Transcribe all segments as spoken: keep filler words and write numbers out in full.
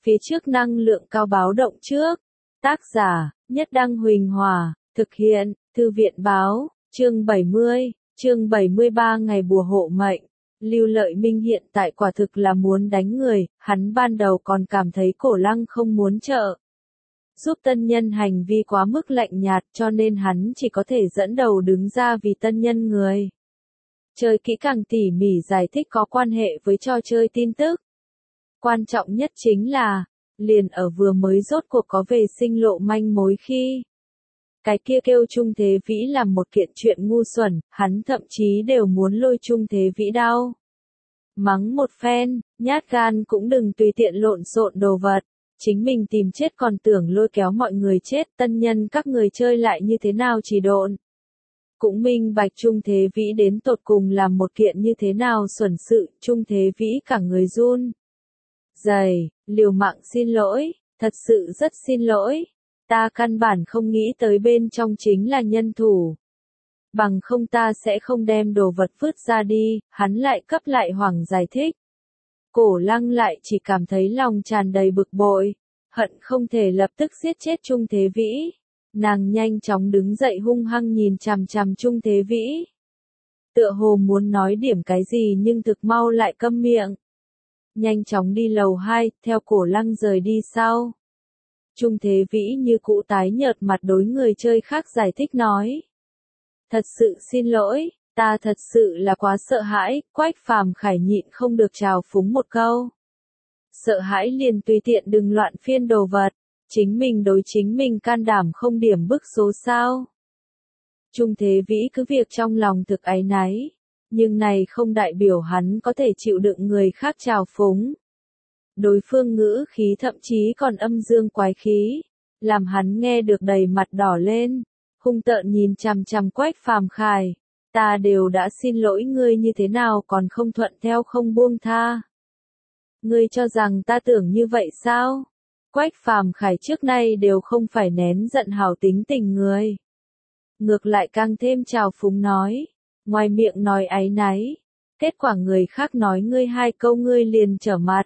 Phía trước năng lượng cao báo động trước. Tác giả, Nhất Đăng Huỳnh Hòa, thực hiện, Thư viện Báo, chương bảy mươi, chương bảy mươi ba ngày bùa hộ mệnh. Lưu Lợi Minh hiện tại quả thực là muốn đánh người, hắn ban đầu còn cảm thấy Cổ Lăng không muốn trợ giúp tân nhân hành vi quá mức lạnh nhạt cho nên hắn chỉ có thể dẫn đầu đứng ra vì tân nhân người. Chơi kỹ càng tỉ mỉ giải thích có quan hệ với trò chơi tin tức. Quan trọng nhất chính là, liền ở vừa mới rốt cuộc có về sinh lộ manh mối khi cái kia kêu Trung Thế Vĩ làm một kiện chuyện ngu xuẩn, hắn thậm chí đều muốn lôi Trung Thế Vĩ đau mắng một phen, nhát gan cũng đừng tùy tiện lộn xộn đồ vật, chính mình tìm chết còn tưởng lôi kéo mọi người chết, tân nhân các người chơi lại như thế nào chỉ độn. Cũng minh bạch Trung Thế Vĩ đến tột cùng làm một kiện như thế nào xuẩn sự, Trung Thế Vĩ cả người run rẩy, liều mạng xin lỗi, thật sự rất xin lỗi, ta căn bản không nghĩ tới bên trong chính là nhân thủ. Bằng không ta sẽ không đem đồ vật vứt ra đi, hắn lại cấp lại hoảng giải thích. Cổ Lăng lại chỉ cảm thấy lòng tràn đầy bực bội, hận không thể lập tức giết chết Trung Thế Vĩ. Nàng nhanh chóng đứng dậy hung hăng nhìn chằm chằm Trung Thế Vĩ. Tựa hồ muốn nói điểm cái gì nhưng thực mau lại câm miệng. Nhanh chóng đi lầu hai, theo Cổ Lăng rời đi sau. Trung Thế Vĩ như cũ tái nhợt mặt đối người chơi khác giải thích nói. Thật sự xin lỗi, ta thật sự là quá sợ hãi, Quách Phàm Khải nhịn không được trào phúng một câu. Sợ hãi liền tùy tiện đừng loạn phiên đồ vật, chính mình đối chính mình can đảm không điểm bức số sao. Trung Thế Vĩ cứ việc trong lòng thực áy náy, nhưng này không đại biểu hắn có thể chịu đựng người khác trào phúng. Đối phương ngữ khí thậm chí còn âm dương quái khí, làm hắn nghe được đầy mặt đỏ lên, hung tợn nhìn chằm chằm Quách Phàm Khải, ta đều đã xin lỗi ngươi như thế nào còn không thuận theo không buông tha. Ngươi cho rằng ta tưởng như vậy sao? Quách Phàm Khải trước nay đều không phải nén giận hảo tính tình người. Ngược lại càng thêm trào phúng nói, ngoài miệng nói áy náy, kết quả người khác nói ngươi hai câu ngươi liền trở mặt.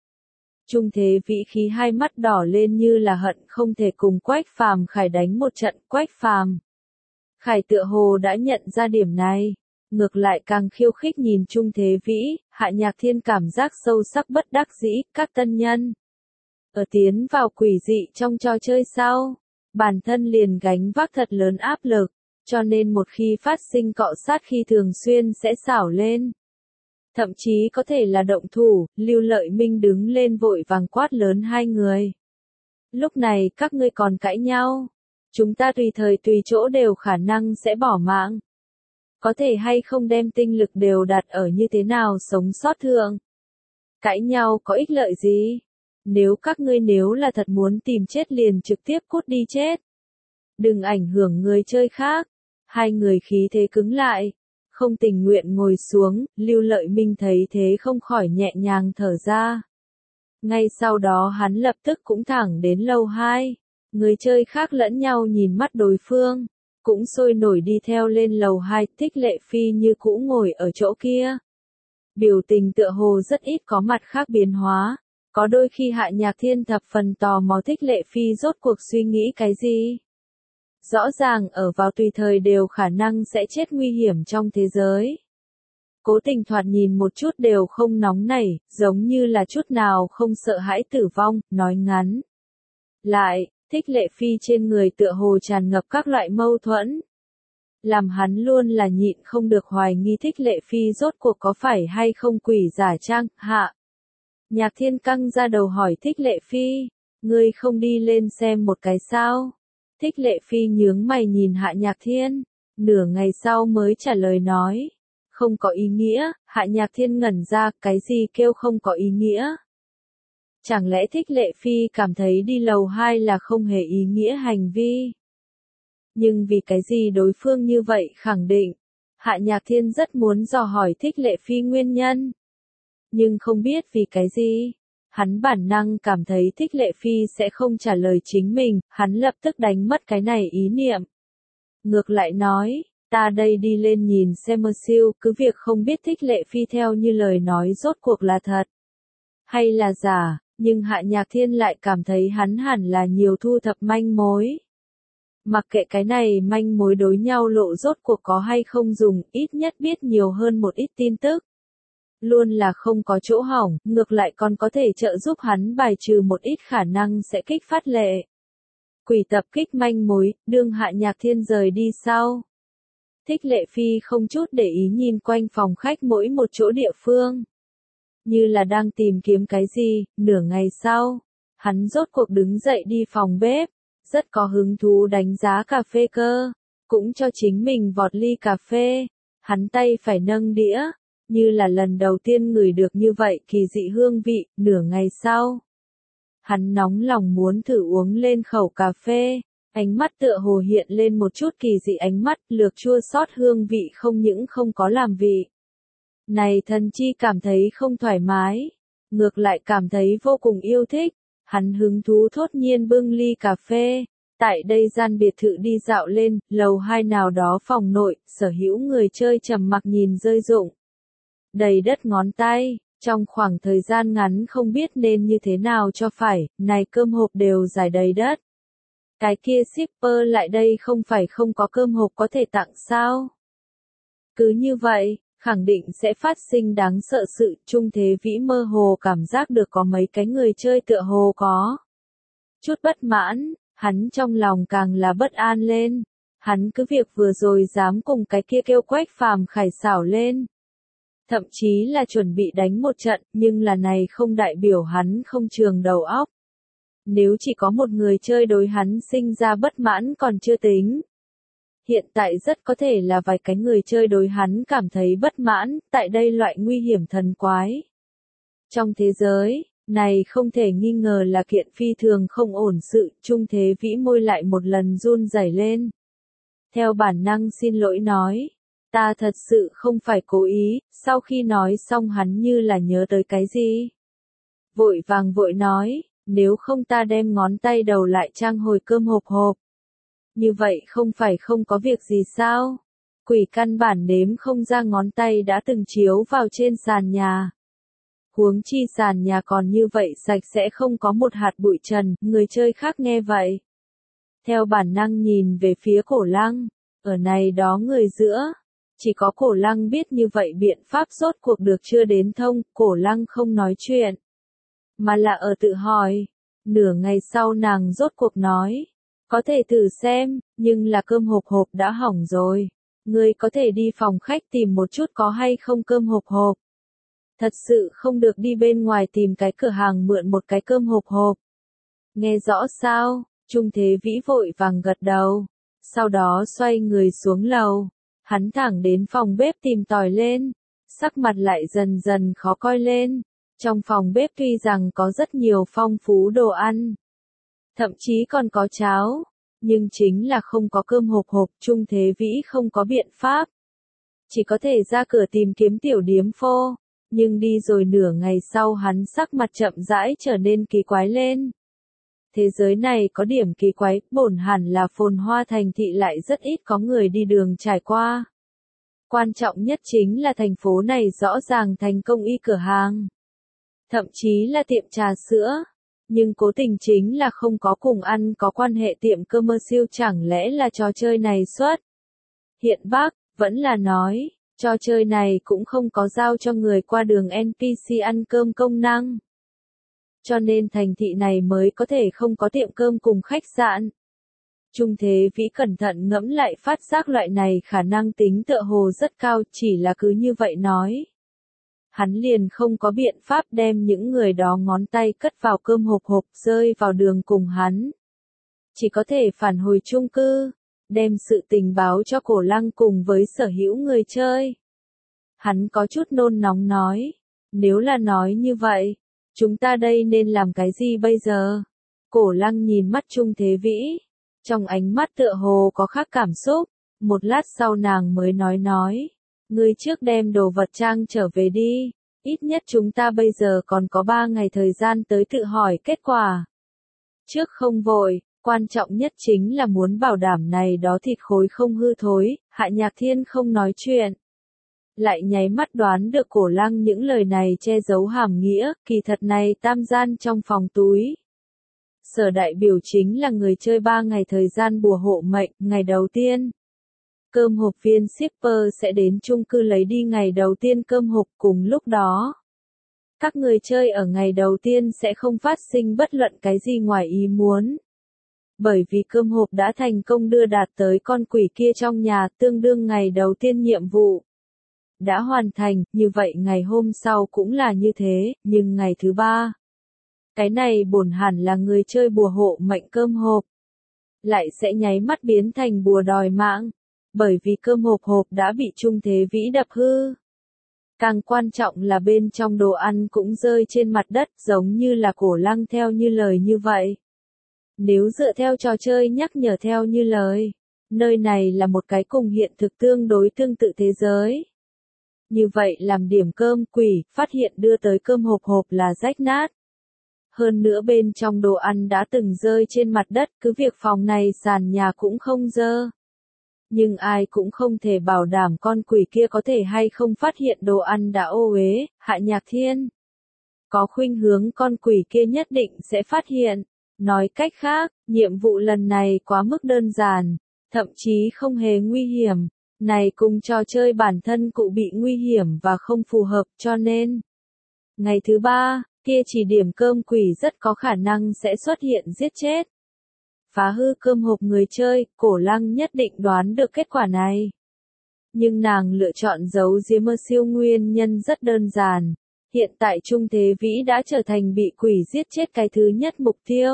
Trung Thế Vĩ khí hai mắt đỏ lên như là hận không thể cùng Quách Phàm Khải đánh một trận. Quách Phàm Khải tựa hồ đã nhận ra điểm này, ngược lại càng khiêu khích nhìn Trung Thế Vĩ, Hạ Nhạc Thiên cảm giác sâu sắc bất đắc dĩ, các tân nhân ở tiến vào quỷ dị trong trò chơi sau, bản thân liền gánh vác thật lớn áp lực, cho nên một khi phát sinh cọ sát khi thường xuyên sẽ xảo lên. Thậm chí có thể là động thủ, Lưu Lợi Minh đứng lên vội vàng quát lớn hai người. Lúc này các ngươi còn cãi nhau, chúng ta tùy thời tùy chỗ đều khả năng sẽ bỏ mạng. Có thể hay không đem tinh lực đều đặt ở như thế nào sống sót thượng. Cãi nhau có ích lợi gì? Nếu các ngươi nếu là thật muốn tìm chết liền trực tiếp cút đi chết. Đừng ảnh hưởng người chơi khác. Hai người khí thế cứng lại. Không tình nguyện ngồi xuống, Lưu Lợi Minh thấy thế không khỏi nhẹ nhàng thở ra. Ngay sau đó hắn lập tức cũng thẳng đến lầu hai. Người chơi khác lẫn nhau nhìn mắt đối phương, cũng sôi nổi đi theo lên lầu hai, Thích Lệ Phi như cũ ngồi ở chỗ kia. Biểu tình tựa hồ rất ít có mặt khác biến hóa, có đôi khi Hạ Nhạc Thiên thập phần tò mò Thích Lệ Phi rốt cuộc suy nghĩ cái gì. Rõ ràng ở vào tùy thời đều khả năng sẽ chết nguy hiểm trong thế giới. Cố Tình thoạt nhìn một chút đều không nóng nảy, giống như là chút nào không sợ hãi tử vong, nói ngắn. Lại, Thích Lệ Phi trên người tựa hồ tràn ngập các loại mâu thuẫn. Làm hắn luôn là nhịn không được hoài nghi Thích Lệ Phi rốt cuộc có phải hay không quỷ giả trang, Hạ Nhạc Thiên căng ra đầu hỏi Thích Lệ Phi, ngươi không đi lên xem một cái sao? Thích Lệ Phi nhướng mày nhìn Hạ Nhạc Thiên, nửa ngày sau mới trả lời nói, không có ý nghĩa. Hạ Nhạc Thiên ngẩn ra, cái gì kêu không có ý nghĩa? Chẳng lẽ Thích Lệ Phi cảm thấy đi lầu hai là không hề ý nghĩa hành vi? Nhưng vì cái gì đối phương như vậy khẳng định? Hạ Nhạc Thiên rất muốn dò hỏi Thích Lệ Phi nguyên nhân. Nhưng không biết vì cái gì. Hắn bản năng cảm thấy Thích Lệ Phi sẽ không trả lời chính mình, hắn lập tức đánh mất cái này ý niệm. Ngược lại nói, ta đây đi lên nhìn xem mơ siêu, cứ việc không biết Thích Lệ Phi theo như lời nói rốt cuộc là thật hay là giả, Nhưng Hạ Nhạc Thiên lại cảm thấy hắn hẳn là nhiều thu thập manh mối. Mặc kệ cái này manh mối đối nhau lộ rốt cuộc có hay không dùng, ít nhất biết nhiều hơn một ít tin tức. Luôn là không có chỗ hỏng, ngược lại còn có thể trợ giúp hắn bài trừ một ít khả năng sẽ kích phát lệ. Quỷ tập kích manh mối, đương Hạ Nhạc Thiên rời đi sau. Thích Lệ Phi không chút để ý nhìn quanh phòng khách mỗi một chỗ địa phương. Như là đang tìm kiếm cái gì, nửa ngày sau. Hắn rốt cuộc đứng dậy đi phòng bếp, rất có hứng thú đánh giá cà phê cơ, cũng cho chính mình vọt ly cà phê. Hắn tay phải nâng đĩa, như là lần đầu tiên ngửi được như vậy kỳ dị hương vị, nửa ngày sau. Hắn nóng lòng muốn thử uống lên khẩu cà phê, ánh mắt tựa hồ hiện lên một chút kỳ dị ánh mắt, lược chua xót hương vị không những không có làm vị. Này thần chi cảm thấy không thoải mái, ngược lại cảm thấy vô cùng yêu thích, hắn hứng thú thốt nhiên bưng ly cà phê. Tại đây gian biệt thự đi dạo lên, lầu hai nào đó phòng nội, sở hữu người chơi trầm mặc nhìn rơi rụng. Đầy đất ngón tay, trong khoảng thời gian ngắn không biết nên như thế nào cho phải, này cơm hộp đều giải đầy đất. Cái kia shipper lại đây không phải không có cơm hộp có thể tặng sao? Cứ như vậy, khẳng định sẽ phát sinh đáng sợ sự, Trung Thế Vĩ mơ hồ cảm giác được có mấy cái người chơi tựa hồ có chút bất mãn, hắn trong lòng càng là bất an lên. Hắn cứ việc vừa rồi dám cùng cái kia kêu Quách Phàm khải xảo lên. Thậm chí là chuẩn bị đánh một trận, nhưng là này không đại biểu hắn không trường đầu óc. Nếu chỉ có một người chơi đối hắn sinh ra bất mãn còn chưa tính. Hiện tại rất có thể là vài cái người chơi đối hắn cảm thấy bất mãn, tại đây loại nguy hiểm thần quái. Trong thế giới, này không thể nghi ngờ là kiện phi thường không ổn sự, Trung Thế Vĩ môi lại một lần run rẩy lên. Theo bản năng xin lỗi nói. Ta thật sự không phải cố ý, sau khi nói xong hắn như là nhớ tới cái gì. Vội vàng vội nói, nếu không ta đem ngón tay đầu lại trang hồi cơm hộp hộp. Như vậy không phải không có việc gì sao? Quỷ căn bản đếm không ra ngón tay đã từng chiếu vào trên sàn nhà. Huống chi sàn nhà còn như vậy sạch sẽ không có một hạt bụi trần, người chơi khác nghe vậy. Theo bản năng nhìn về phía Cổ Lăng, ở này đó người giữa. Chỉ có Cổ Lăng biết như vậy biện pháp rốt cuộc được chưa đến thông, Cổ Lăng không nói chuyện. Mà là ở tự hỏi. Nửa ngày sau nàng rốt cuộc nói. Có thể thử xem, nhưng là cơm hộp hộp đã hỏng rồi. Ngươi có thể đi phòng khách tìm một chút có hay không cơm hộp hộp. Thật sự không được đi bên ngoài tìm cái cửa hàng mượn một cái cơm hộp hộp. Nghe rõ sao, Trung Thế Vĩ vội vàng gật đầu. Sau đó xoay người xuống lầu. Hắn thẳng đến phòng bếp tìm tòi lên, sắc mặt lại dần dần khó coi lên. Trong phòng bếp tuy rằng có rất nhiều phong phú đồ ăn, thậm chí còn có cháo, nhưng chính là không có cơm hộp hộp, Trung Thế Vĩ không có biện pháp. Chỉ có thể ra cửa tìm kiếm tiểu điếm phô, nhưng đi rồi nửa ngày sau hắn sắc mặt chậm rãi trở nên kỳ quái lên. Thế giới này có điểm kỳ quái, bổn hẳn là phồn hoa thành thị lại rất ít có người đi đường trải qua. Quan trọng nhất chính là thành phố này rõ ràng thành công y cửa hàng. Thậm chí là tiệm trà sữa. Nhưng cố tình chính là không có cùng ăn có quan hệ tiệm commercial, chẳng lẽ là trò chơi này xuất hiện bác, vẫn là nói, trò chơi này cũng không có giao cho người qua đường en pê xê ăn cơm công năng. Cho nên thành thị này mới có thể không có tiệm cơm cùng khách sạn. Trung Thế Vĩ cẩn thận ngẫm lại phát giác loại này khả năng tính tựa hồ rất cao, chỉ là cứ như vậy nói. Hắn liền không có biện pháp đem những người đó ngón tay cất vào cơm hộp hộp rơi vào đường cùng hắn. Chỉ có thể phản hồi chung cư, đem sự tình báo cho Cổ Lăng cùng với sở hữu người chơi. Hắn có chút nôn nóng nói, nếu là nói như vậy, chúng ta đây nên làm cái gì bây giờ? Cổ Lăng nhìn mắt Trung Thế Vĩ, trong ánh mắt tựa hồ có khác cảm xúc, một lát sau nàng mới nói nói, ngươi trước đem đồ vật trang trở về đi, ít nhất chúng ta bây giờ còn có ba ngày thời gian tới tự hỏi kết quả. Trước không vội, quan trọng nhất chính là muốn bảo đảm này đó thịt khối không hư thối, Hạ Nhạc Thiên không nói chuyện. lại nháy mắt đoán được Cổ Lăng những lời này che giấu hàm nghĩa, kỳ thật này tam gian trong phòng túi. Sở đại biểu chính là người chơi ba ngày thời gian bùa hộ mệnh, ngày đầu tiên. Cơm hộp viên shipper sẽ đến chung cư lấy đi ngày đầu tiên cơm hộp cùng lúc đó. Các người chơi ở ngày đầu tiên sẽ không phát sinh bất luận cái gì ngoài ý muốn. Bởi vì cơm hộp đã thành công đưa đạt tới con quỷ kia trong nhà, tương đương ngày đầu tiên nhiệm vụ đã hoàn thành, như vậy ngày hôm sau cũng là như thế, nhưng ngày thứ ba. Cái này bổn hẳn là người chơi bùa hộ mệnh cơm hộp. Lại sẽ nháy mắt biến thành bùa đòi mạng. Bởi vì cơm hộp hộp đã bị Trung Thế Vĩ đập hư. Càng quan trọng là bên trong đồ ăn cũng rơi trên mặt đất giống như là Cổ Lăng theo như lời như vậy. Nếu dựa theo trò chơi nhắc nhở theo như lời, nơi này là một cái cùng hiện thực tương đối tương tự thế giới. Như vậy làm điểm cơm quỷ, phát hiện đưa tới cơm hộp hộp là rách nát. Hơn nữa bên trong đồ ăn đã từng rơi trên mặt đất, cứ việc phòng này sàn nhà cũng không dơ. Nhưng ai cũng không thể bảo đảm con quỷ kia có thể hay không phát hiện đồ ăn đã ô uế. Hạ Nhạc Thiên có khuynh hướng con quỷ kia nhất định sẽ phát hiện. Nói cách khác, nhiệm vụ lần này quá mức đơn giản, thậm chí không hề nguy hiểm. Này cùng trò chơi bản thân cụ bị nguy hiểm và không phù hợp, cho nên ngày thứ ba, kia chỉ điểm cơm quỷ rất có khả năng sẽ xuất hiện giết chết. Phá hư cơm hộp người chơi, Cổ Lăng nhất định đoán được kết quả này. Nhưng nàng lựa chọn giấu giếm siêu nguyên nhân rất đơn giản. Hiện tại Trung Thế Vĩ đã trở thành bị quỷ giết chết cái thứ nhất mục tiêu.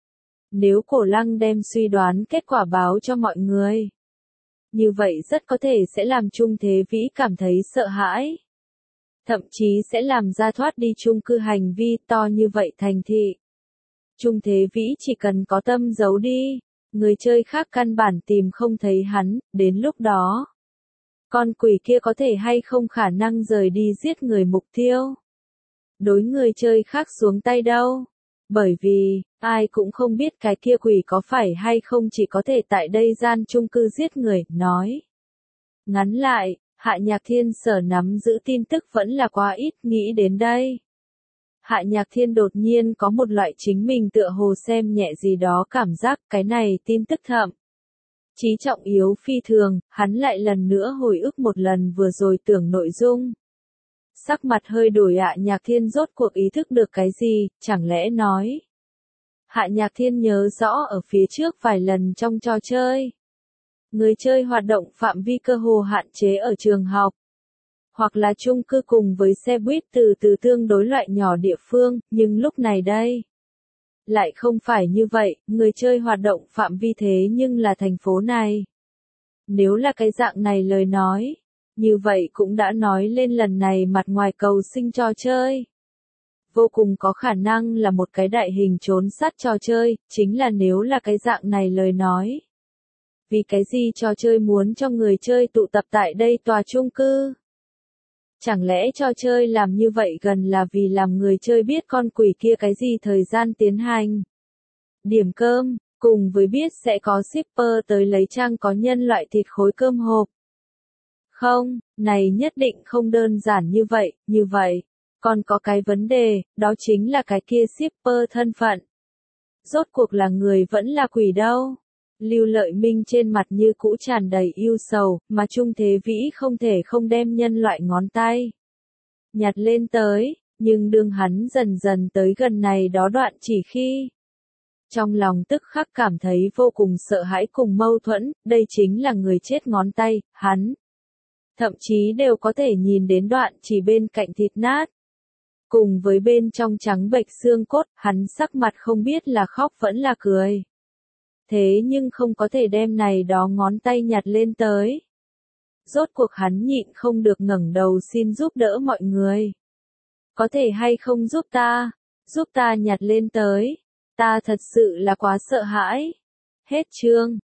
Nếu Cổ Lăng đem suy đoán kết quả báo cho mọi người, như vậy rất có thể sẽ làm Trung Thế Vĩ cảm thấy sợ hãi. Thậm chí sẽ làm ra thoát đi chung cư hành vi to như vậy thành thị. Trung Thế Vĩ chỉ cần có tâm giấu đi, người chơi khác căn bản tìm không thấy hắn, đến lúc đó. Con quỷ kia có thể hay không khả năng rời đi giết người mục tiêu. Đối người chơi khác xuống tay đâu. Bởi vì, ai cũng không biết cái kia quỷ có phải hay không chỉ có thể tại đây gian chung cư giết người, nói. Ngắn lại, Hạ Nhạc Thiên sở nắm giữ tin tức vẫn là quá ít, nghĩ đến đây. Hạ Nhạc Thiên đột nhiên có một loại chính mình tựa hồ xem nhẹ gì đó cảm giác, cái này tin tức thậm chí trọng yếu phi thường, hắn lại lần nữa hồi ức một lần vừa rồi tưởng nội dung. Sắc mặt hơi đổi. Hạ Nhạc Thiên rốt cuộc ý thức được cái gì, chẳng lẽ nói. Hạ Nhạc Thiên nhớ rõ ở phía trước vài lần trong trò chơi. Người chơi hoạt động phạm vi cơ hồ hạn chế ở trường học. Hoặc là chung cư cùng với xe buýt từ từ tương đối loại nhỏ địa phương, nhưng lúc này đây. Lại không phải như vậy, người chơi hoạt động phạm vi thế nhưng là thành phố này. Nếu là cái dạng này lời nói, như vậy cũng đã nói lên lần này mặt ngoài cầu sinh trò chơi. Vô cùng có khả năng là một cái đại hình trốn sát trò chơi, chính là nếu là cái dạng này lời nói. Vì cái gì trò chơi muốn cho người chơi tụ tập tại đây tòa chung cư? Chẳng lẽ trò chơi làm như vậy gần là vì làm người chơi biết con quỷ kia cái gì thời gian tiến hành? Điểm cơm, cùng với biết sẽ có shipper tới lấy trang có nhân loại thịt khối cơm hộp. Không, này nhất định không đơn giản như vậy, như vậy. Còn có cái vấn đề, đó chính là cái kia shipper thân phận. Rốt cuộc là người vẫn là quỷ đâu. Lưu Lợi Minh trên mặt như cũ tràn đầy yêu sầu, mà Trung Thế Vĩ không thể không đem nhân loại ngón tay nhặt lên tới, nhưng đương hắn dần dần tới gần này đó đoạn chỉ khi trong lòng tức khắc cảm thấy vô cùng sợ hãi cùng mâu thuẫn, đây chính là người chết ngón tay, hắn thậm chí đều có thể nhìn đến đoạn chỉ bên cạnh thịt nát. Cùng với bên trong trắng bệch xương cốt, hắn sắc mặt không biết là khóc vẫn là cười. Thế nhưng không có thể đem này đó ngón tay nhặt lên tới. Rốt cuộc hắn nhịn không được ngẩng đầu xin giúp đỡ mọi người. Có thể hay không giúp ta, giúp ta nhặt lên tới. Ta thật sự là quá sợ hãi. Hết chương.